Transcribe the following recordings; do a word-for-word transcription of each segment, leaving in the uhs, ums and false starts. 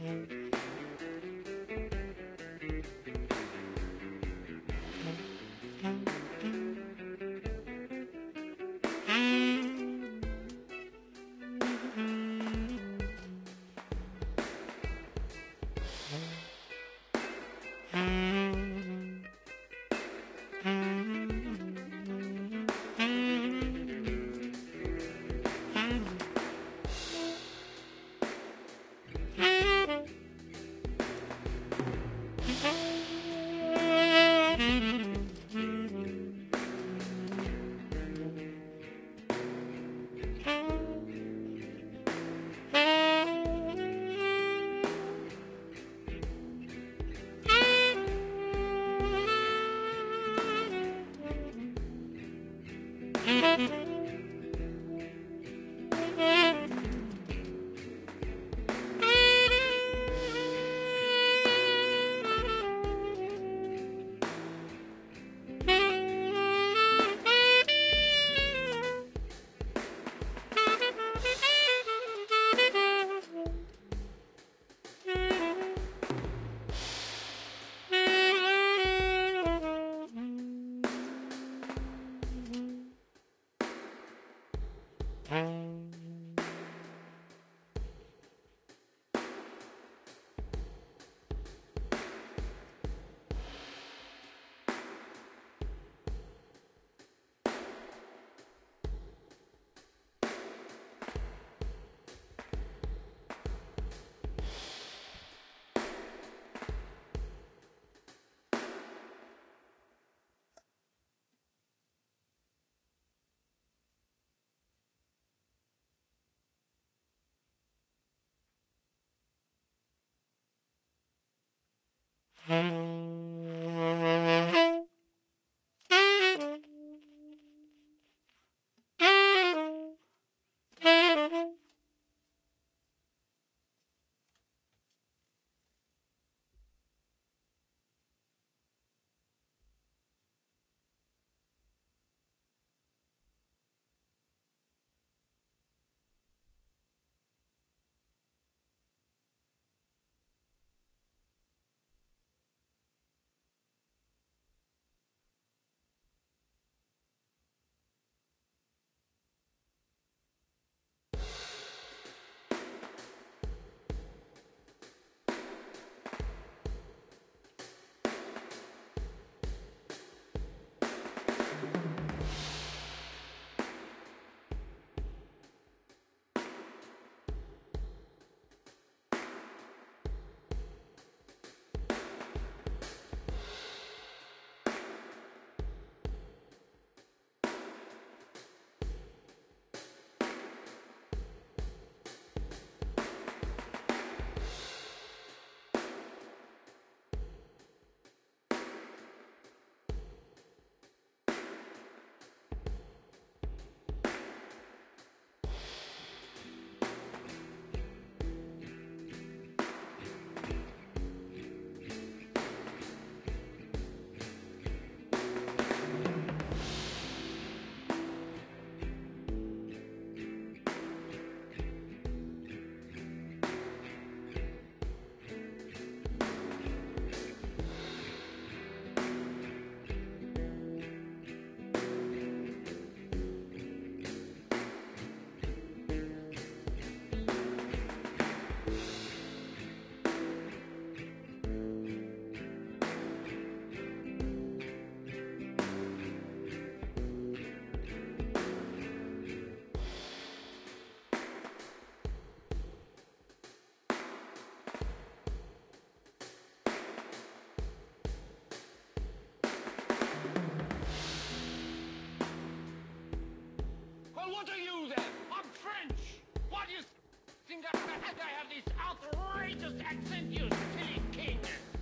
What are you then? I'm French. Why do you think I, I have this outrageous accent, you silly king?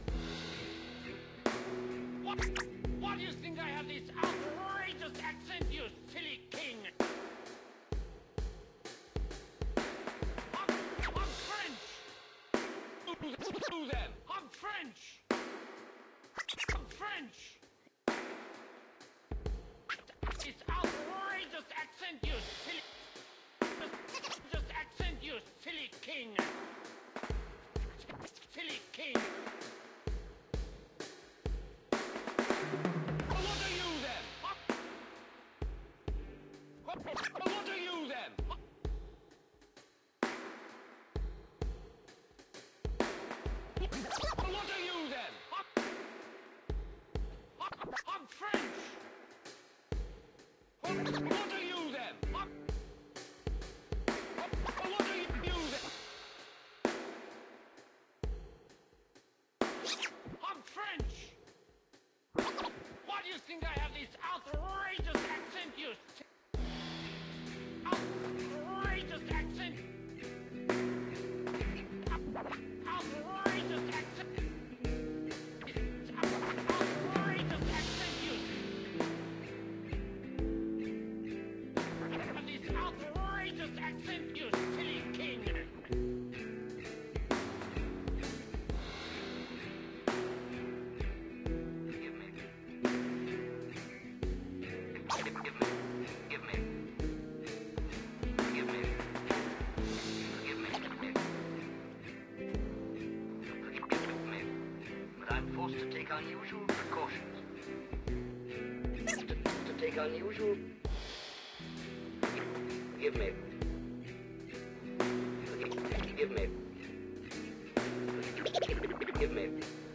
What? Why do you think I have this outrageous accent, you silly king? I'm, I'm French. Who, who then? I'm French. I'm French. This outrageous accent, you silly... Just accent, you silly king! king. Well, what are you then? Huh? Well, what are you then? Huh? Well, what are you then? Huh? Huh? I'm French. Well, what are you then? Huh? Well, what are you then? I'm French. Why do you think I have this outrageous accent, you s- outrageous accent? Outrageous accent. Outrageous accent, you. Have this outrageous accent, you silly king. Forced to take unusual precautions. To, to take unusual... Forgive me. Forgive me. Forgive me.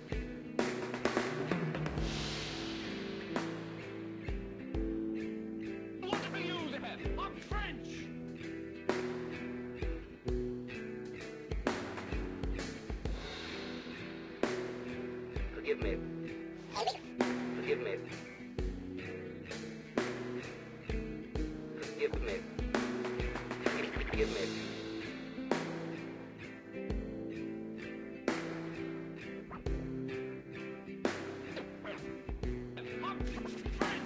What are you then? I'm French. Forgive me. Forgive me. Forgive me. Forgive me. I'm French.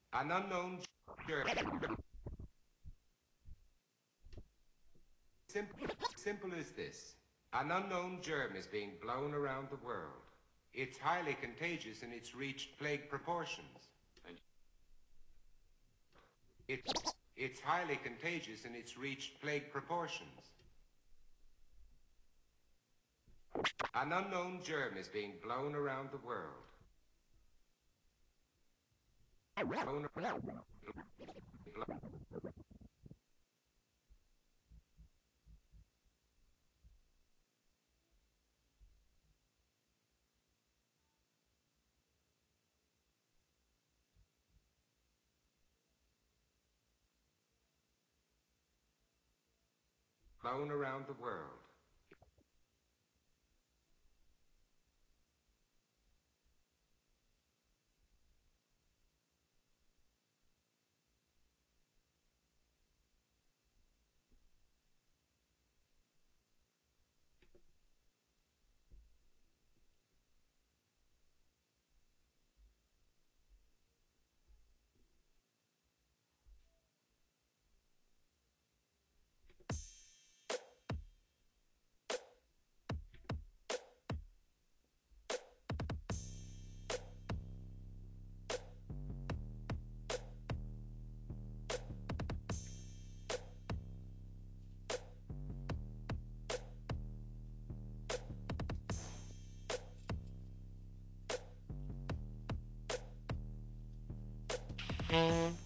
An unknown germ. Simple, simple as this. An unknown germ is being blown around the world. It's highly contagious and it's reached plague proportions. It's, it's highly contagious and it's reached plague proportions. An unknown germ is being blown around the world. Blown around. Blown around the world. Mm-hmm.